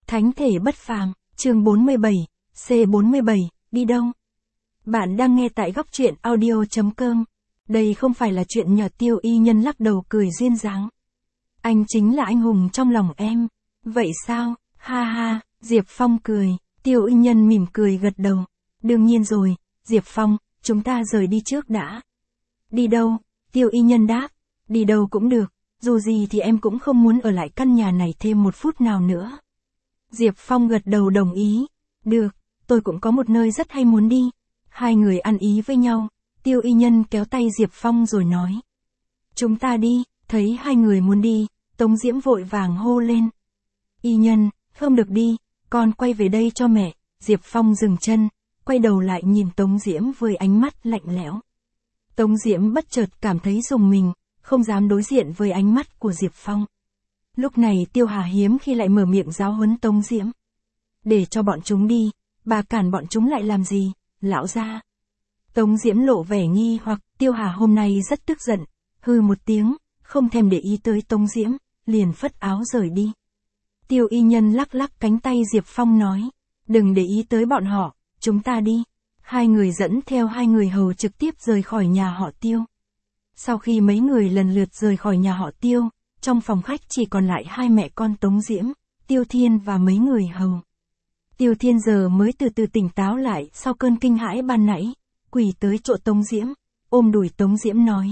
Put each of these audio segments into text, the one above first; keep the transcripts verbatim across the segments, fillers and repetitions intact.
Thánh thể bất phàm, chương bốn mươi bảy, C bốn mươi bảy, đi đâu? Bạn đang nghe tại góc truyện audio chấm com. Đây không phải là chuyện nhỏ. Tiêu Y Nhân lắc đầu cười duyên dáng. Anh chính là anh hùng trong lòng em. Vậy sao? Ha ha, Diệp Phong cười. Tiêu Y Nhân mỉm cười gật đầu. Đương nhiên rồi, Diệp Phong, chúng ta rời đi trước đã. Đi đâu? Tiêu Y Nhân đáp. Đi đâu cũng được, dù gì thì em cũng không muốn ở lại căn nhà này thêm một phút nào nữa. Diệp Phong gật đầu đồng ý. Được, tôi cũng có một nơi rất hay muốn đi. Hai người ăn ý với nhau, Tiêu Y Nhân kéo tay Diệp Phong rồi nói. Chúng ta đi, thấy hai người muốn đi, Tống Diễm vội vàng hô lên. Y Nhân, không được đi, con quay về đây cho mẹ. Diệp Phong dừng chân, quay đầu lại nhìn Tống Diễm với ánh mắt lạnh lẽo. Tống Diễm bất chợt cảm thấy rùng mình, không dám đối diện với ánh mắt của Diệp Phong. Lúc này Tiêu Hà hiếm khi lại mở miệng giáo huấn Tống Diễm. Để cho bọn chúng đi, bà cản bọn chúng lại làm gì, lão gia? Tống Diễm lộ vẻ nghi hoặc. Tiêu Hà hôm nay rất tức giận, hừ một tiếng, không thèm để ý tới Tống Diễm, liền phất áo rời đi. Tiêu Y Nhân lắc lắc cánh tay Diệp Phong nói, đừng để ý tới bọn họ, chúng ta đi. Hai người dẫn theo hai người hầu trực tiếp rời khỏi nhà họ Tiêu. Sau khi mấy người lần lượt rời khỏi nhà họ Tiêu, trong phòng khách chỉ còn lại hai mẹ con Tống Diễm, Tiêu Thiên và mấy người hầu. Tiêu Thiên giờ mới từ từ tỉnh táo lại sau cơn kinh hãi ban nãy, quỳ tới chỗ Tống Diễm, ôm đùi Tống Diễm nói.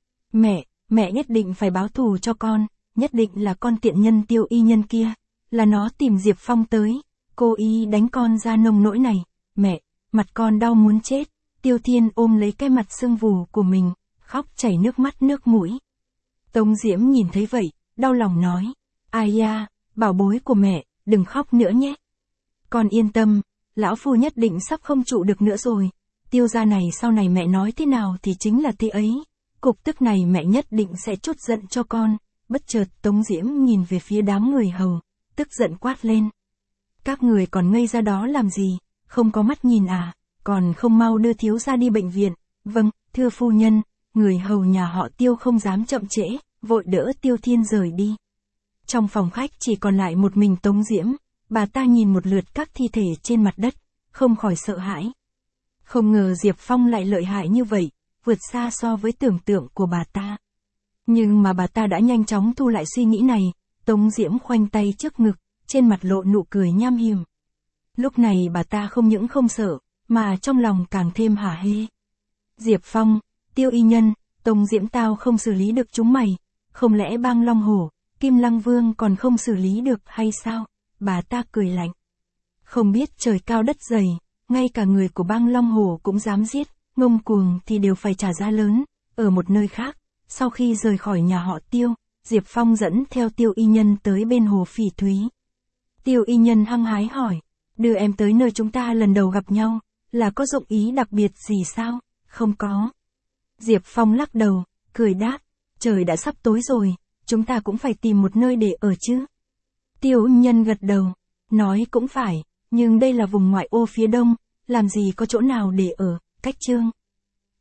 Mẹ, mẹ nhất định phải báo thù cho con, nhất định là con tiện nhân Tiêu Y Nhân kia, là nó tìm Diệp Phong tới, cô ý đánh con ra nông nỗi này, mẹ, mặt con đau muốn chết. Tiêu Thiên ôm lấy cái mặt sưng vù của mình, khóc chảy nước mắt nước mũi. Tống Diễm nhìn thấy vậy, đau lòng nói, ai da, bảo bối của mẹ, đừng khóc nữa nhé. Con yên tâm, lão phu nhất định sắp không trụ được nữa rồi. Tiêu gia này sau này mẹ nói thế nào thì chính là thế ấy. Cục tức này mẹ nhất định sẽ trút giận cho con. Bất chợt Tống Diễm nhìn về phía đám người hầu, tức giận quát lên. Các người còn ngây ra đó làm gì, không có mắt nhìn à, còn không mau đưa thiếu gia đi bệnh viện. Vâng, thưa phu nhân. Người hầu nhà họ Tiêu không dám chậm trễ, vội đỡ Tiêu Thiên rời đi. Trong phòng khách chỉ còn lại một mình Tống Diễm, bà ta nhìn một lượt các thi thể trên mặt đất, không khỏi sợ hãi. Không ngờ Diệp Phong lại lợi hại như vậy, vượt xa so với tưởng tượng của bà ta. Nhưng mà bà ta đã nhanh chóng thu lại suy nghĩ này, Tống Diễm khoanh tay trước ngực, trên mặt lộ nụ cười nham hiểm. Lúc này bà ta không những không sợ, mà trong lòng càng thêm hả hê. Diệp Phong, Tiêu Y Nhân, Tống Diễm tao không xử lý được chúng mày, không lẽ Bang Long Hổ, Kim Lăng Vương còn không xử lý được hay sao? Bà ta cười lạnh. Không biết trời cao đất dày, ngay cả người của Bang Long Hổ cũng dám giết, ngông cuồng thì đều phải trả giá lớn. Ở một nơi khác, sau khi rời khỏi nhà họ Tiêu, Diệp Phong dẫn theo Tiêu Y Nhân tới bên hồ Phỉ Thúy. Tiêu Y Nhân hăng hái hỏi, đưa em tới nơi chúng ta lần đầu gặp nhau, là có dụng ý đặc biệt gì sao? Không có. Diệp Phong lắc đầu, cười đáp, trời đã sắp tối rồi, chúng ta cũng phải tìm một nơi để ở chứ. Tiêu Y Nhân gật đầu, nói cũng phải, nhưng đây là vùng ngoại ô phía đông, làm gì có chỗ nào để ở, cách Trương